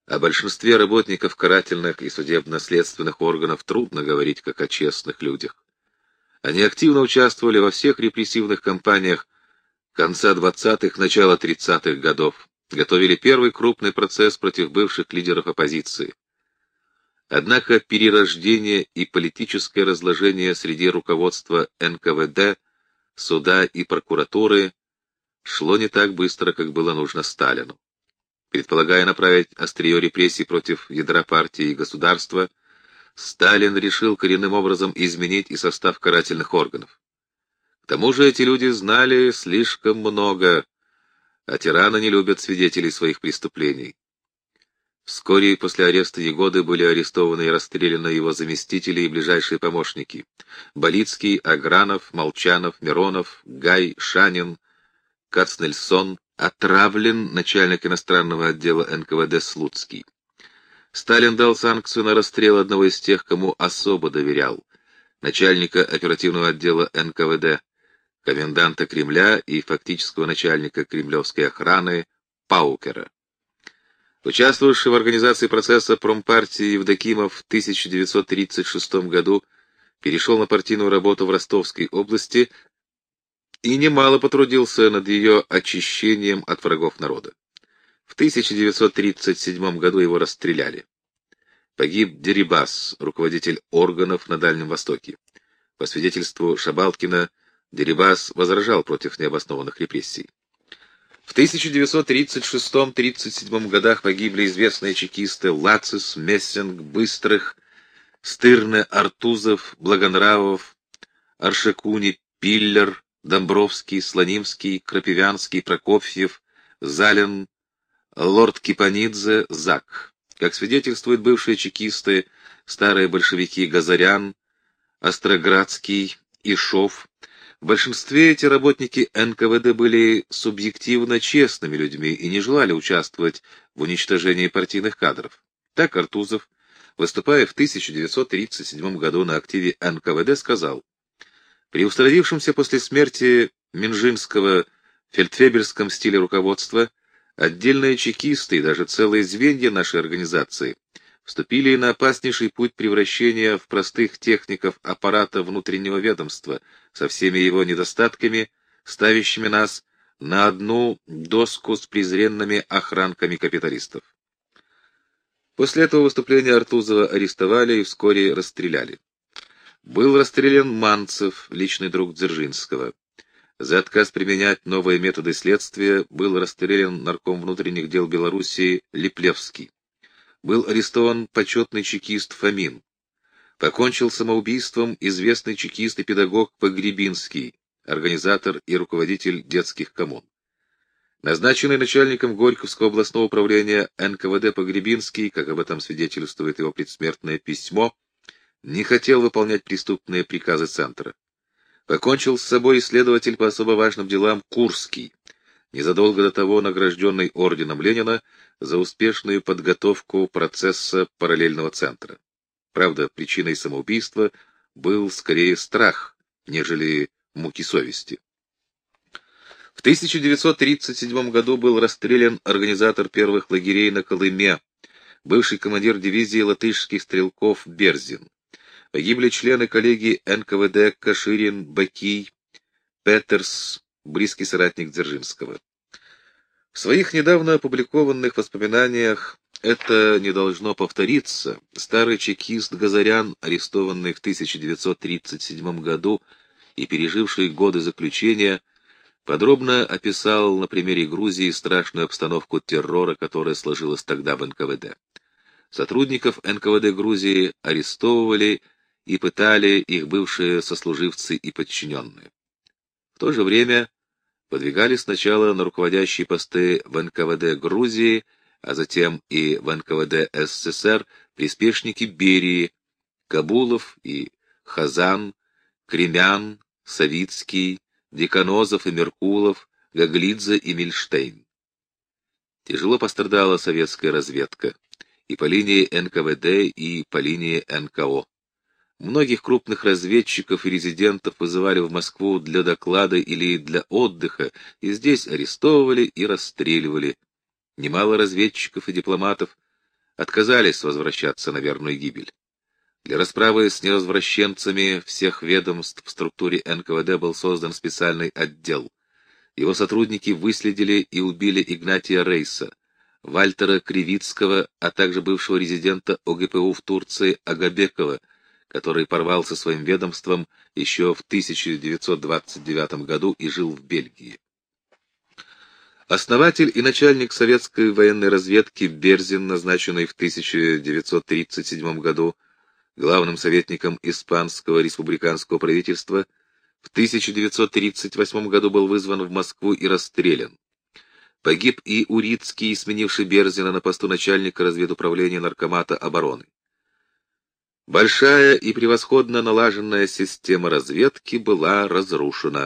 О большинстве работников карательных и судебно-следственных органов трудно говорить как о честных людях. Они активно участвовали во всех репрессивных кампаниях конца 20-х, начала 30-х годов, готовили первый крупный процесс против бывших лидеров оппозиции. Однако перерождение и политическое разложение среди руководства НКВД, суда и прокуратуры шло не так быстро, как было нужно Сталину. Предполагая направить острие репрессий против ядра партии и государства, Сталин решил коренным образом изменить и состав карательных органов. К тому же эти люди знали слишком много, а тираны не любят свидетелей своих преступлений. Вскоре после ареста Егоды были арестованы и расстреляны его заместители и ближайшие помощники: Болицкий, Агранов, Молчанов, Миронов, Гай, Шанин, Кацнельсон, отравлен начальник иностранного отдела НКВД Слуцкий. Сталин дал санкцию на расстрел одного из тех, кому особо доверял: начальника оперативного отдела НКВД, коменданта Кремля и фактического начальника кремлевской охраны Паукера. Участвовавший в организации процесса промпартии Евдокимов в 1936 году перешел на партийную работу в Ростовской области и немало потрудился над ее очищением от врагов народа. В 1937 году его расстреляли. Погиб Дерибас, руководитель органов на Дальнем Востоке. По свидетельству Шабалкина, Дерибас возражал против необоснованных репрессий. В 1936-37 годах погибли известные чекисты Лацис, Мессинг, Быстрых, Стырне, Артузов, Благонравов, Аршакуни, Пиллер, Домбровский, Слонимский, Крапивянский, Прокофьев, Залин, лорд Кипанидзе, Зак. Как свидетельствуют бывшие чекисты, старые большевики Газарян, Остроградский, Ишов, в большинстве эти работники НКВД были субъективно честными людьми и не желали участвовать в уничтожении партийных кадров. Так Артузов, выступая в 1937 году на активе НКВД, сказал: «При установившемся после смерти Минжинского фельдфебельском стиле руководства отдельные чекисты и даже целые звенья нашей организации вступили на опаснейший путь превращения в простых техников аппарата внутреннего ведомства со всеми его недостатками, ставящими нас на одну доску с презренными охранками капиталистов». После этого выступления Артузова арестовали и вскоре расстреляли. Был расстрелян Манцев, личный друг Дзержинского. За отказ применять новые методы следствия был расстрелян нарком внутренних дел Белоруссии Липлевский. Был арестован почетный чекист Фомин. Покончил самоубийством известный чекист и педагог Погребинский, организатор и руководитель детских коммун. Назначенный начальником Горьковского областного управления НКВД Погребинский, как об этом свидетельствует его предсмертное письмо, не хотел выполнять преступные приказы Центра. Покончил с собой исследователь по особо важным делам Курский, незадолго до того награжденный орденом Ленина за успешную подготовку процесса параллельного центра. Правда, причиной самоубийства был скорее страх, нежели муки совести. В 1937 году был расстрелян организатор первых лагерей на Колыме, бывший командир дивизии латышских стрелков Берзин. Погибли члены коллегии НКВД Каширин, Бакий, Петерс, близкий соратник Дзержинского. В своих недавно опубликованных воспоминаниях «Это не должно повториться» старый чекист Газарян, арестованный в 1937 году и переживший годы заключения, подробно описал на примере Грузии страшную обстановку террора, которая сложилась тогда в НКВД. Сотрудников НКВД Грузии арестовывали и пытали их бывшие сослуживцы и подчиненные. В то же время подвигали сначала на руководящие посты в НКВД Грузии, а затем и в НКВД СССР приспешники Берии, Кабулов и Хазан, Кремян, Савицкий, Деканозов и Меркулов, Гаглидзе и Мильштейн. Тяжело пострадала советская разведка и по линии НКВД, и по линии НКО. Многих крупных разведчиков и резидентов вызывали в Москву для доклада или для отдыха, и здесь арестовывали и расстреливали. Немало разведчиков и дипломатов отказались возвращаться на верную гибель. Для расправы с невозвращенцами всех ведомств в структуре НКВД был создан специальный отдел. Его сотрудники выследили и убили Игнатия Рейса, Вальтера Кривицкого, а также бывшего резидента ОГПУ в Турции Агабекова, который порвал со своим ведомством еще в 1929 году и жил в Бельгии. Основатель и начальник советской военной разведки Берзин, назначенный в 1937 году главным советником испанского республиканского правительства, в 1938 году был вызван в Москву и расстрелян. Погиб и Урицкий, сменивший Берзина на посту начальника разведуправления Наркомата обороны. Большая и превосходно налаженная система разведки была разрушена.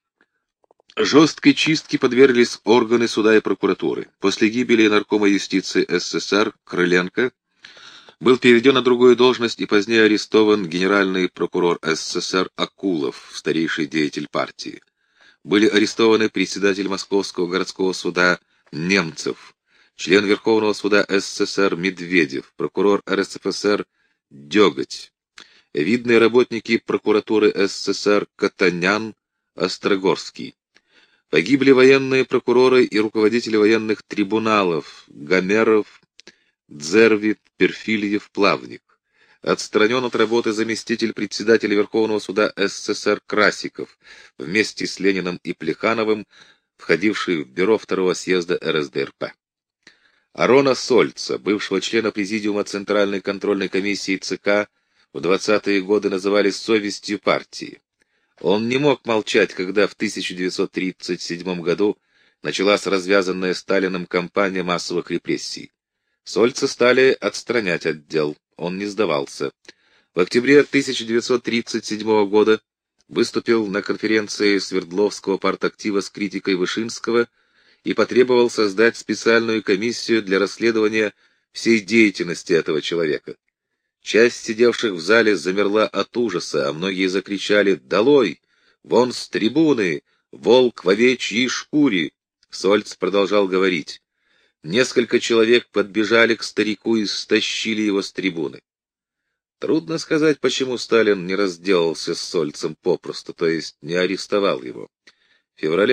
Жесткой чистке подверглись органы суда и прокуратуры. После гибели наркома юстиции СССР Крыленко был переведен на другую должность и позднее арестован генеральный прокурор СССР Акулов, старейший деятель партии. Были арестованы председатель Московского городского суда Немцев, член Верховного суда СССР Медведев, прокурор РСФСР Деготь, видные работники прокуратуры СССР Катанян, Острогорский. Погибли военные прокуроры и руководители военных трибуналов Гомеров, Дзервит, Перфильев, Плавник. Отстранен от работы заместитель председателя Верховного суда СССР Красиков, вместе с Лениным и Плехановым, входивший в бюро второго съезда РСДРП. Арона Сольца, бывшего члена президиума Центральной контрольной комиссии ЦК, в 20-е годы называли совестью партии. Он не мог молчать, когда в 1937 году началась развязанная Сталиным кампания массовых репрессий. Сольца стали отстранять от дел, он не сдавался. В октябре 1937 года выступил на конференции Свердловского партактива с критикой Вышинского и потребовал создать специальную комиссию для расследования всей деятельности этого человека. Часть сидевших в зале замерла от ужаса, а многие закричали «Долой! Вон с трибуны! Волк в овечьей шкуре!» Сольц продолжал говорить. Несколько человек подбежали к старику и стащили его с трибуны. Трудно сказать, почему Сталин не разделался с Сольцем попросту, то есть не арестовал его. В феврале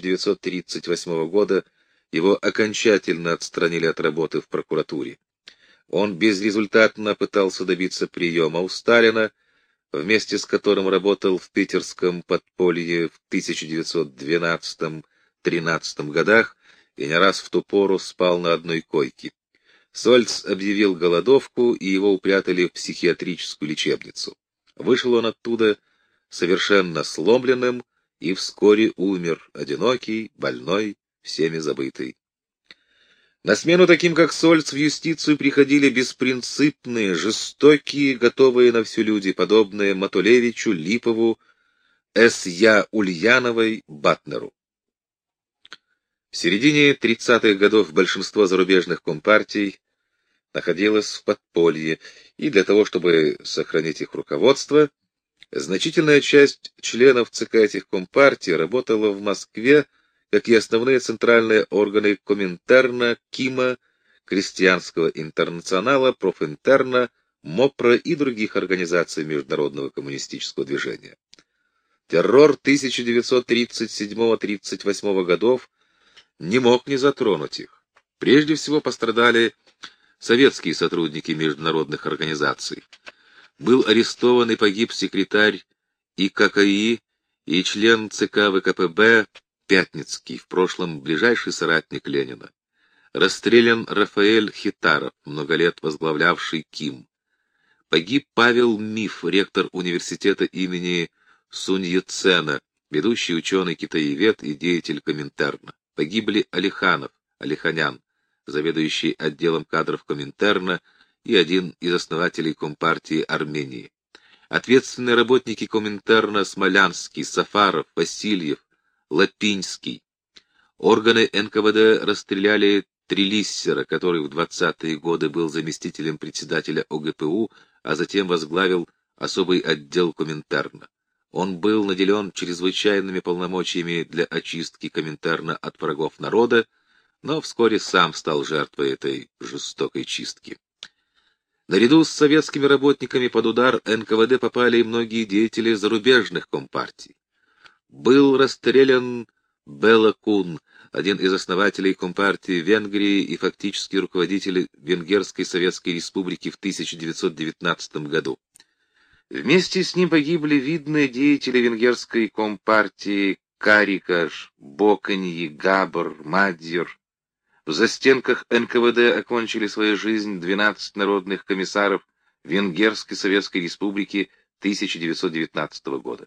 1938 года его окончательно отстранили от работы в прокуратуре. Он безрезультатно пытался добиться приема у Сталина, вместе с которым работал в питерском подполье в 1912-13 годах и не раз в ту пору спал на одной койке. Сольц объявил голодовку, и его упрятали в психиатрическую лечебницу. Вышел он оттуда совершенно сломленным и вскоре умер, одинокий, больной, всеми забытый. На смену таким, как Сольц, в юстицию приходили беспринципные, жестокие, готовые на всю люди, подобные Матулевичу, Липову, С.Я. Ульяновой, Батнеру. В середине 30-х годов большинство зарубежных компартий находилось в подполье, и для того, чтобы сохранить их руководство, значительная часть членов ЦК этих компартий работала в Москве, как и основные центральные органы Коминтерна, КИМа, Крестьянского интернационала, Профинтерна, МОПРа и других организаций международного коммунистического движения. Террор 1937-38 годов не мог не затронуть их. Прежде всего пострадали советские сотрудники международных организаций. Был арестован и погиб секретарь ИККИ и член ЦК ВКПБ Пятницкий, в прошлом ближайший соратник Ленина. Расстрелян Рафаэль Хитаров, много лет возглавлявший КИМ. Погиб Павел Миф, ректор университета имени Сунь Яцена, ведущий ученый-китаевед и деятель Коминтерна. Погибли Алиханов, Алиханян, заведующий отделом кадров Коминтерна и один из основателей Компартии Армении. Ответственные работники Коминтерна Смолянский, Сафаров, Васильев, Лапинский. Органы НКВД расстреляли Трелиссера, который в 20-е годы был заместителем председателя ОГПУ, а затем возглавил особый отдел Коминтерна. Он был наделен чрезвычайными полномочиями для очистки Коминтерна от врагов народа, но вскоре сам стал жертвой этой жестокой чистки. Наряду с советскими работниками под удар НКВД попали и многие деятели зарубежных компартий. Был расстрелян Бела Кун, один из основателей Компартии Венгрии и фактически руководитель Венгерской Советской Республики в 1919 году. Вместе с ним погибли видные деятели Венгерской Компартии Карикаш, Боканьи, Габр, Мадьер. В застенках НКВД окончили свою жизнь 12 народных комиссаров Венгерской Советской Республики 1919 года.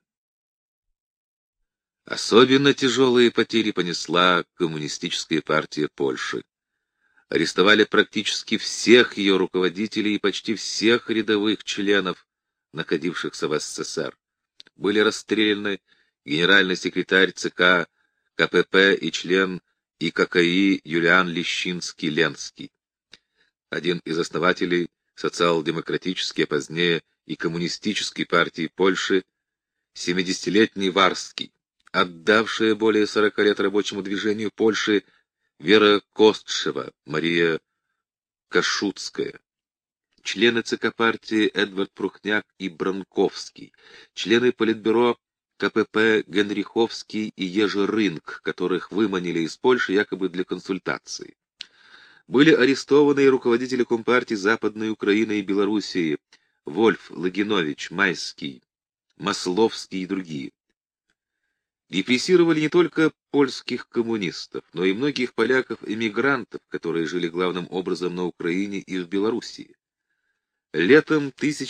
Особенно тяжелые потери понесла Коммунистическая партия Польши. Арестовали практически всех ее руководителей и почти всех рядовых членов, находившихся в СССР. Были расстреляны генеральный секретарь ЦК КПП и член ИККИ Юлиан Лещинский-Ленский, один из основателей социал-демократической, а позднее и коммунистической партии Польши, 70-летний Варский, отдавшая более 40 лет рабочему движению Польши Вера Костшева, Мария Кашутская, члены ЦК партии Эдвард Прухняк и Бранковский, члены Политбюро КПП Генриховский и Ежи Рынк, которых выманили из Польши якобы для консультаций. Были арестованы и руководители Компартии Западной Украины и Белоруссии Вольф, Логинович, Майский, Масловский и другие. Репрессировали не только польских коммунистов, но и многих поляков-эмигрантов, которые жили главным образом на Украине и в Белоруссии. Летом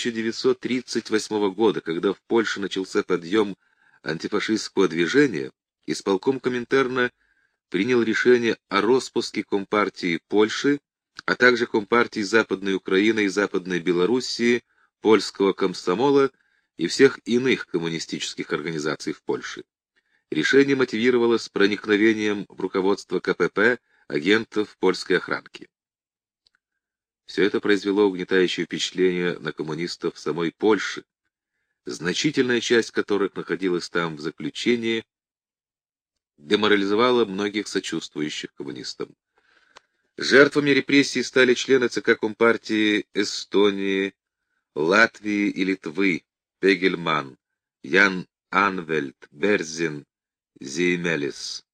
1938 года, когда в Польше начался подъем антифашистского движения, исполком Коминтерна принял решение о распуске Компартии Польши, а также Компартии Западной Украины и Западной Белоруссии, Польского комсомола и всех иных коммунистических организаций в Польше. Решение мотивировалось проникновением в руководство КПП агентов польской охранки. Все это произвело угнетающее впечатление на коммунистов самой Польши, значительная часть которых находилась там в заключении, деморализовала многих сочувствующих коммунистам. Жертвами репрессий стали члены ЦК Компартии Эстонии, Латвии и Литвы Пегельман, Ян Анвельд, Берзин, Зеймелис,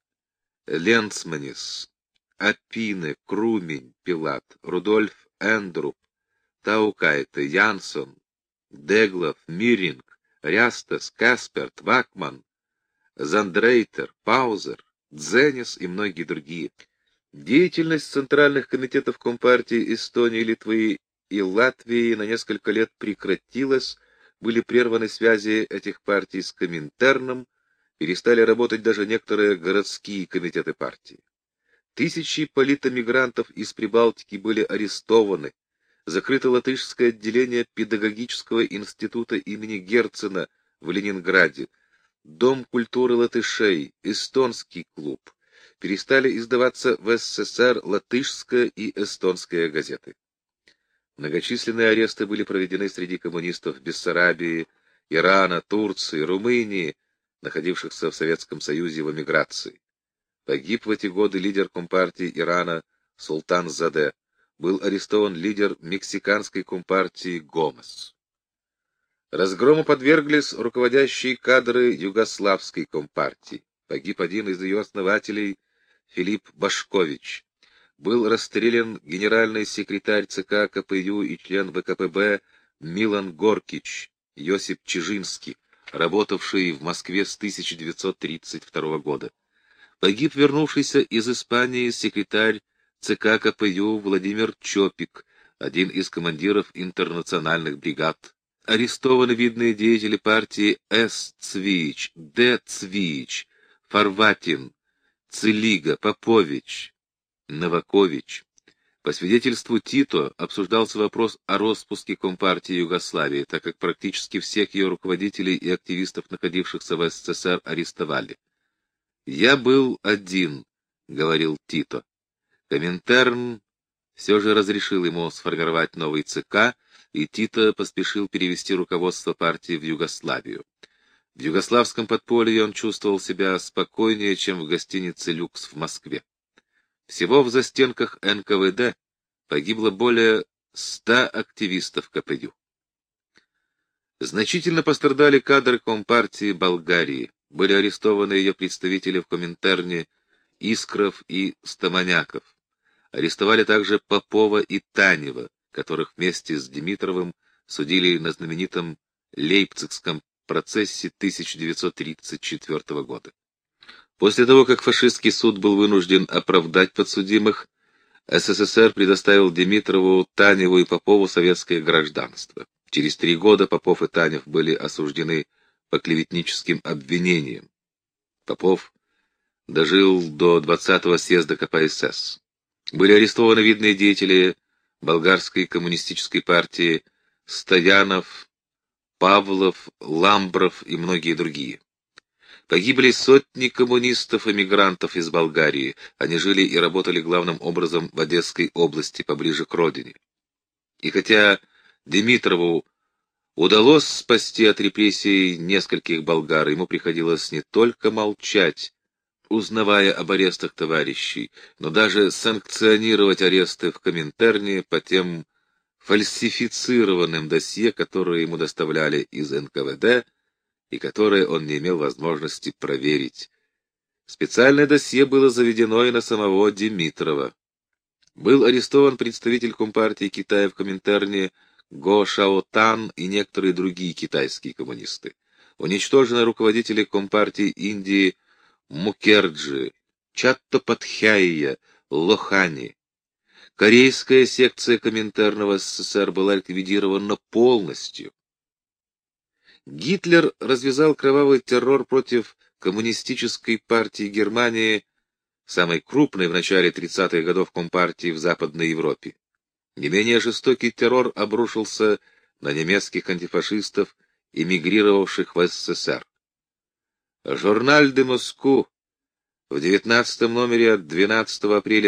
Ленцманис, Апине, Крумень, Пилат, Рудольф Эндруп, Таукайте, Янсон, Деглов, Миринг, Рястас, Касперт, Вакман, Зандрейтер, Паузер, Дзенис и многие другие. Деятельность центральных комитетов Компартии Эстонии, Литвы и Латвии на несколько лет прекратилась, были прерваны связи этих партий с Коминтерном, перестали работать даже некоторые городские комитеты партии. Тысячи политэмигрантов из Прибалтики были арестованы, закрыто латышское отделение педагогического института имени Герцена в Ленинграде, Дом культуры латышей, эстонский клуб, перестали издаваться в СССР латышская и эстонская газеты. Многочисленные аресты были проведены среди коммунистов Бессарабии, Ирана, Турции, Румынии, находившихся в Советском Союзе в эмиграции. Погиб в эти годы лидер Компартии Ирана Султан Заде. Был арестован лидер мексиканской Компартии Гомес. Разгрому подверглись руководящие кадры Югославской Компартии. Погиб один из ее основателей Филипп Башкович. Был расстрелян генеральный секретарь ЦК КПЮ и член ВКПБ Милан Горкич, Йосип Чижинский, работавший в Москве с 1932 года. Погиб вернувшийся из Испании секретарь ЦК КПЮ Владимир Чопик, один из командиров интернациональных бригад. Арестованы видные деятели партии С. Цвич, Д. Цвич, Фарватин, Цилига, Попович, Новакович. По свидетельству Тито обсуждался вопрос о распуске Компартии Югославии, так как практически всех ее руководителей и активистов, находившихся в СССР, арестовали. «Я был один», — говорил Тито. Коминтерн все же разрешил ему сформировать новый ЦК, и Тито поспешил перевести руководство партии в Югославию. В югославском подполье он чувствовал себя спокойнее, чем в гостинице «Люкс» в Москве. Всего в застенках НКВД погибло более 100 активистов КПЮ. Значительно пострадали кадры Компартии Болгарии. Были арестованы ее представители в Коминтерне Искров и Стаманяков. Арестовали также Попова и Танева, которых вместе с Димитровым судили на знаменитом Лейпцигском процессе 1934 года. После того, как фашистский суд был вынужден оправдать подсудимых, СССР предоставил Димитрову, Таневу и Попову советское гражданство. Через 3 года Попов и Танев были осуждены по клеветническим обвинениям. Попов дожил до 20-го съезда КПСС. Были арестованы видные деятели болгарской коммунистической партии Стоянов, Павлов, Ламбров и многие другие. Погибли сотни коммунистов-эмигрантов из Болгарии. Они жили и работали главным образом в Одесской области, поближе к родине. И хотя Димитрову удалось спасти от репрессий нескольких болгар, ему приходилось не только молчать, узнавая об арестах товарищей, но даже санкционировать аресты в Коминтерне по тем фальсифицированным досье, которые ему доставляли из НКВД и которые он не имел возможности проверить. Специальное досье было заведено и на самого Димитрова. Был арестован представитель Компартии Китая в Коминтерне Го Шаотан и некоторые другие китайские коммунисты. Уничтожены руководители Компартии Индии Мукерджи, Чаттопатхяя, Лохани. Корейская секция Коминтерна в СССР была ликвидирована полностью. Гитлер развязал кровавый террор против Коммунистической партии Германии, самой крупной в начале 30-х годов Компартии в Западной Европе. Не менее жестокий террор обрушился на немецких антифашистов, эмигрировавших в СССР. Журналь де Москву в 19 номере от 12 апреля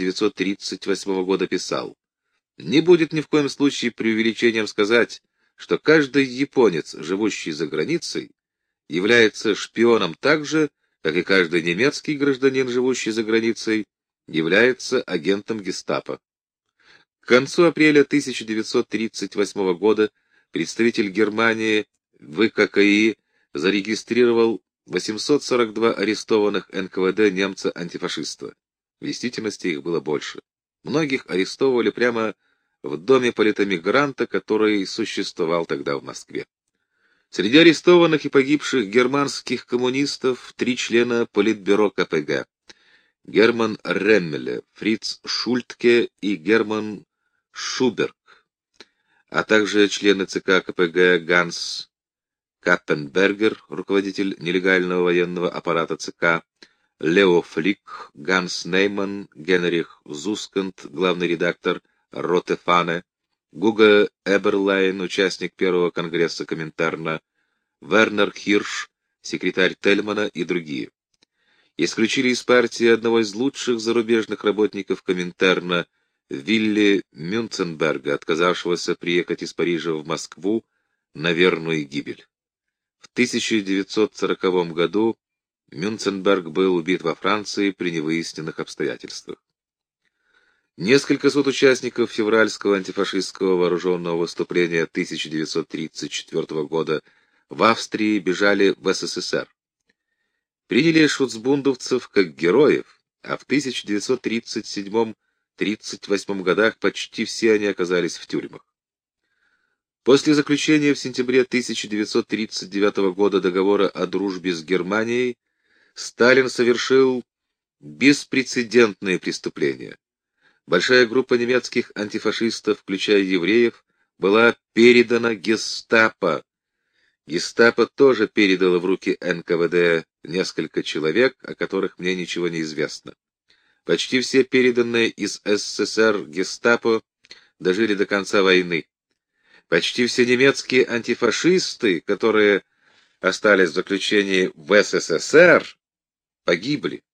1938 года писал: «Не будет ни в коем случае преувеличением сказать, что каждый японец, живущий за границей, является шпионом так же, как и каждый немецкий гражданин, живущий за границей, является агентом гестапо». К концу апреля 1938 года представитель Германии ВККИ зарегистрировал 842 арестованных НКВД немца-антифашиста. В действительности их было больше. Многих арестовывали прямо в доме политэмигранта, который существовал тогда в Москве. Среди арестованных и погибших германских коммунистов 3 члена Политбюро КПГ: Герман Реммеле, Фриц Шультке и Герман Шуберг, а также члены ЦК КПГ Ганс Каппенбергер, руководитель нелегального военного аппарата ЦК, Лео Флик, Ганс Нейман, Генрих Зусканд, главный редактор Ротефане, Гуго Эберлайн, участник первого конгресса Коминтерна, Вернер Хирш, секретарь Тельмана и другие. Исключили из партии одного из лучших зарубежных работников Коминтерна, Вилли Мюнценберга, отказавшегося приехать из Парижа в Москву на верную гибель. В 1940 году Мюнценберг был убит во Франции при невыясненных обстоятельствах. Несколько сот участников февральского антифашистского вооруженного выступления 1934 года в Австрии бежали в СССР. Приняли шуцбундовцев как героев, а в 1937-38 годах почти все они оказались в тюрьмах. После заключения в сентябре 1939 года договора о дружбе с Германией Сталин совершил беспрецедентные преступления. Большая группа немецких антифашистов, включая евреев, была передана гестапо. Гестапо тоже передало в руки НКВД несколько человек, о которых мне ничего не известно. Почти все переданные из СССР гестапо дожили до конца войны. Почти все немецкие антифашисты, которые остались в заключении в СССР, погибли.